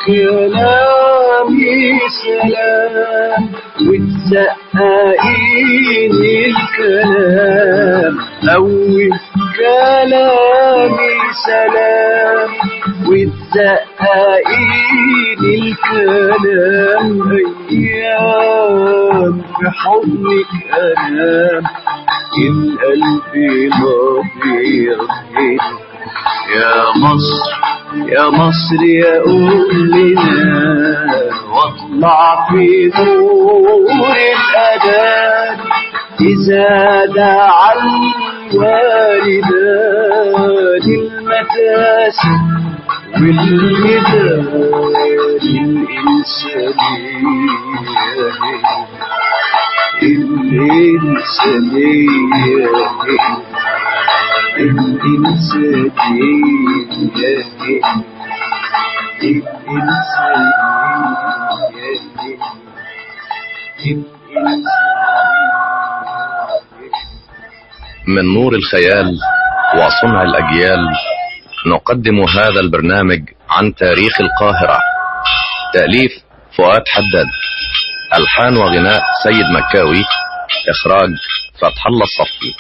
كلامي سلام وتزققيني الكلام أول كلامي سلام وتزققيني الكلام أيام في حضنك أنام القلب الأبيض يا مصر يا مصر يا أمنا واطلع في نور الأذان إذا دعا الوالدان المتاسم والمداد الإنسانية من نور الخيال وصنع الأجيال نقدم هذا البرنامج عن تاريخ القاهرة. تأليف فؤاد حداد، ألحان وغناء سيد مكاوي، إخراج فتح الله الصفي.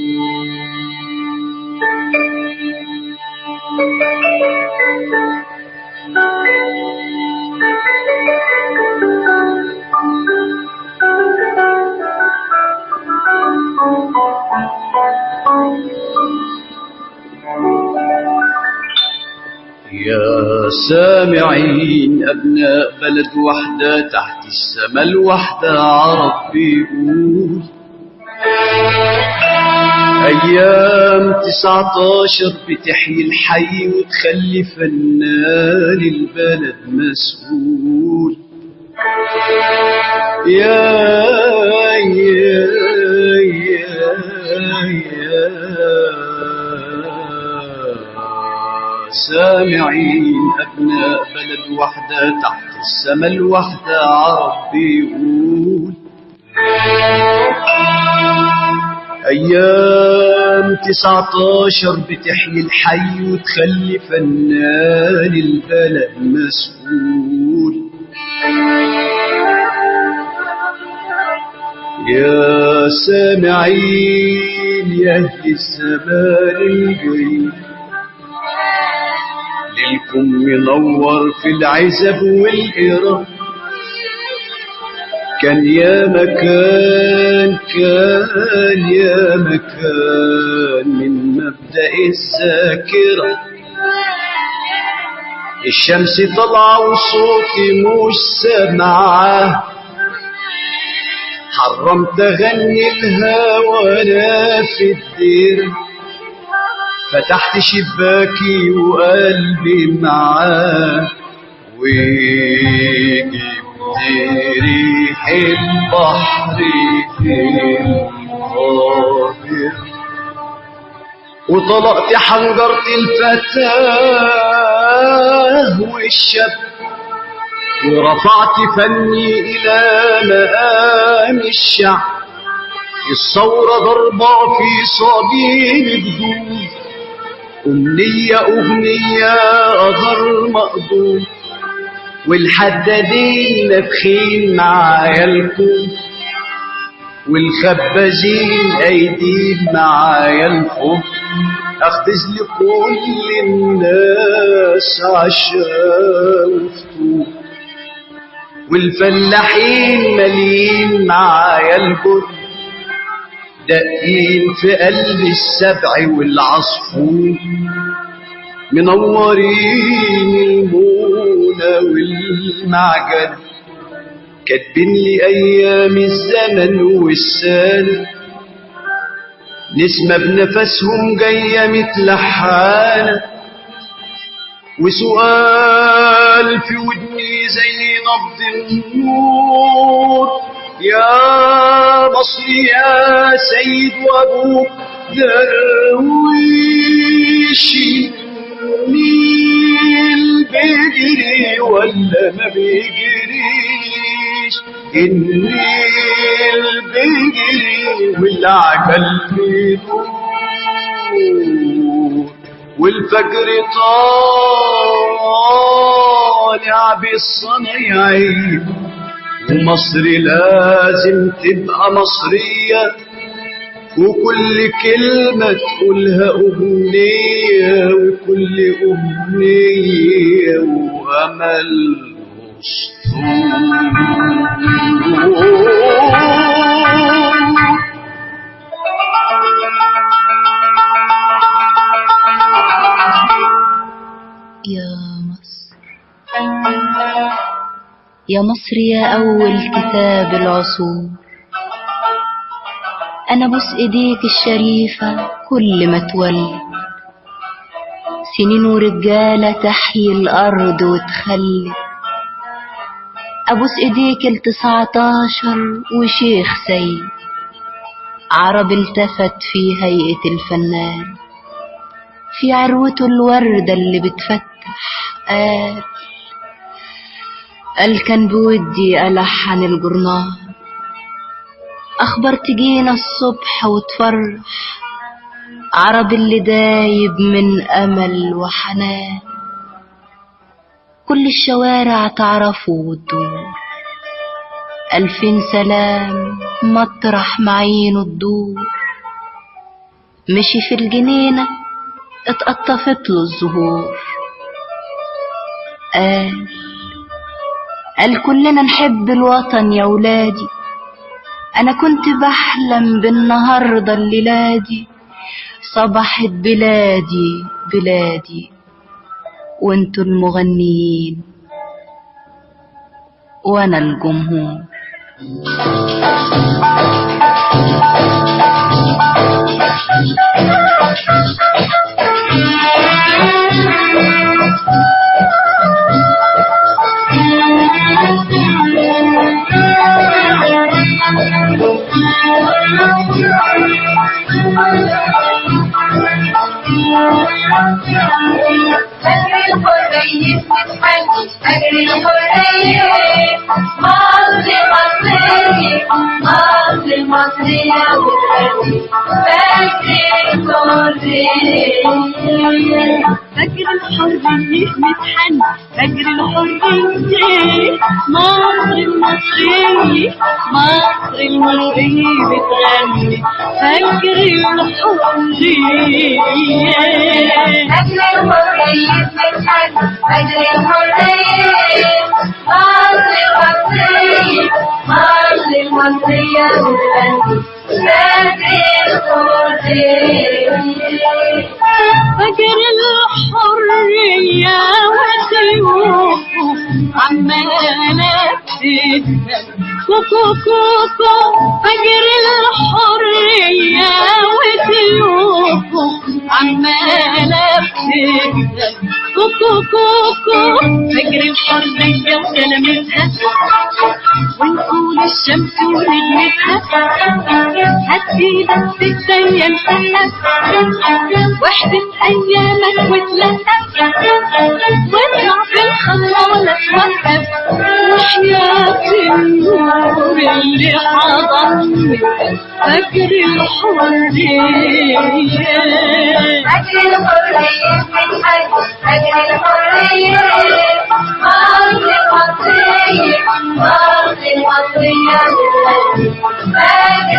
يا سامعين أبناء بلد وحدة تحت السما الوحدة عرب بيقول أيام 19 بتحيي الحي وتخلي فنان البلد مسؤول. يا سامعين أبناء بلد وحدة تحت السما الوحدة عرب بيقول أيام 19 بتحيي الحي وتخلي فنان البلد مسؤول. يا سامعين يا أهل الزمان الجاي ليلكم منور في العزب والإيران. كان يا مكان من مبدأ الذاكرة الشمس طلع وصوتي مش سامعة حرمت أغني الهوى أنا في الدير فتحت شباكي وقلبي معاه وجبت ريح البحر في القاهرة وطلقت حنجرة الفتاة والشاب ورفعت فني إلى مقام الشعب. الثورة ضربة في صديد الجدود أمنية أغنية قدر مقدور والحدادين نفخين معايا الكون والخبازين أيدين معايا الفوق أخبز لكل الناس عشان فطور والفلاحين مالين معايا البر دقين في قلب السبع والعصفور منورين المونة والمعجن كاتبين لي أيام الزمن والسنة نسمة بنفسهم جاية متلحانة وسؤال في ودني زي نبض النور يا مصر يا سيد وابوك درويشي النيل بيجري ولا ما بيجريش النيل بيجري والعجل بيدور والفجر طالع بالصنايعي، ومصر لازم تبقى مصرية، وكل كلمة تقولها أغنية، وكل أغنية وأمل يا مصر يا أول كتاب العصور، أنا بوس إيديك الشريفة كل ما تولد، سنين ورجالة تحيي الأرض وتخلد، أبوس إيديك ال19 وشيخ سيد عرب التفت في هيئة الفنان، في عروته الوردة اللي بتفتح قال كان بودي ألحن الجرنان، أخبار تجينا الصبح وتفرح عرب اللي دايب من أمل وحنان، كل الشوارع تعرفه وتدور 2000 سلام مطرح معينه تدور، مشي في الجنينة اتقطفت له الزهور، قال كلنا نحب الوطن يا ولادي، أنا كنت بحلم بالنهاردة الليلة دي صبحت بلادي بلادي، وانتوا المغنيين وانا الجمهور. فجر الحرية متحن، فجر الحرية مصر المصرية، مصر المصرية بتغني فجر الحرية. فجر الحرية متحن، فجر الحرية مصر المصرية، مصر المصرية بتغني فجر الحرية. فجر الحرية وسيوفه عمالة تدهن كوكو كوكو، فجر الحرية وسيوفه عمالة تدهن كوكو كوكو، فجر الحرية وسلامتها ونقول الشمس ونجمتها، هتفيدك في الدنيا انتهى وحدة أيامك وتلهى، واطلع في الخطوة ولا توقف، وحياة النور اللي حضني فجر الحرية. فجر الحرية متحن، فجر الحرية مصر المصرية، مصر المصرية بتغني فجر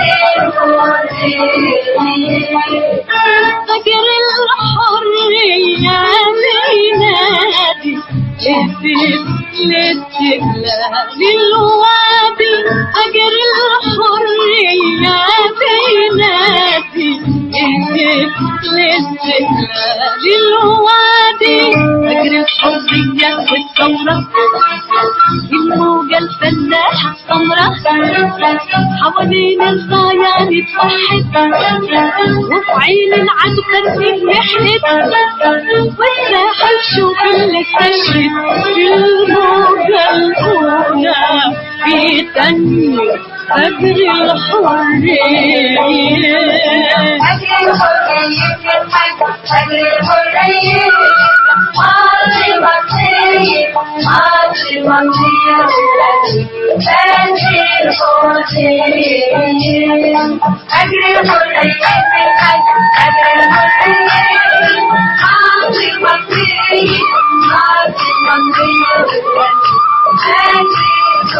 الحرية. فجر الحرية بينادي للتجلال الوادي، فجر الحرية بينادي للتجلال الوادي، فجر الحرية والثورة الموجة الفلاحة السمراء حوالين الضياع نتوحد، وفي عين العدو ترتيب نحلب، والساحل شوف اللي استشهد الموجة الأولى في تاني فجر الحرية. فجر الحرية متحن، فجر الحرية مصر المصرية، مصر المصرية بتغني أجري الحرية أجري الحرية أجري الحرية مصري مصري مصري مصري أجري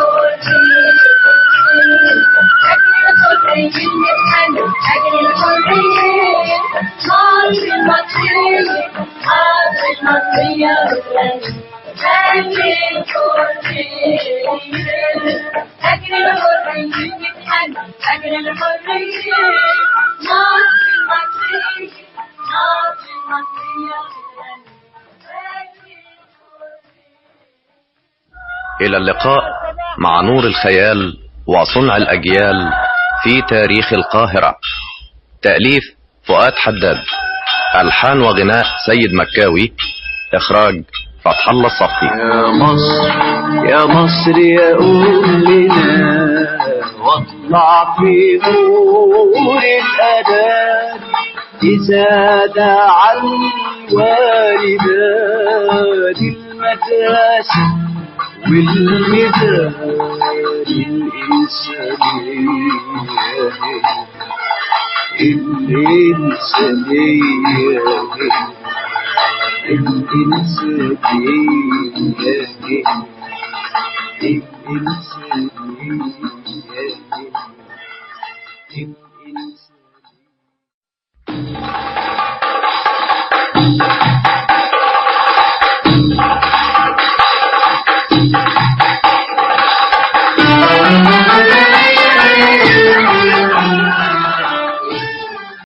إلى اللقاء مع نور الخيال وصنع الأجيال في تاريخ القاهرة. تأليف فؤاد حداد، ألحان وغناء سيد مكاوي، إخراج فتح الله الصفي. يا مصر يا مصر يا أمنا واطلع في نور الأذان إذا دعا الوالدان المدرسة والميدان الإنسانية الإنسانية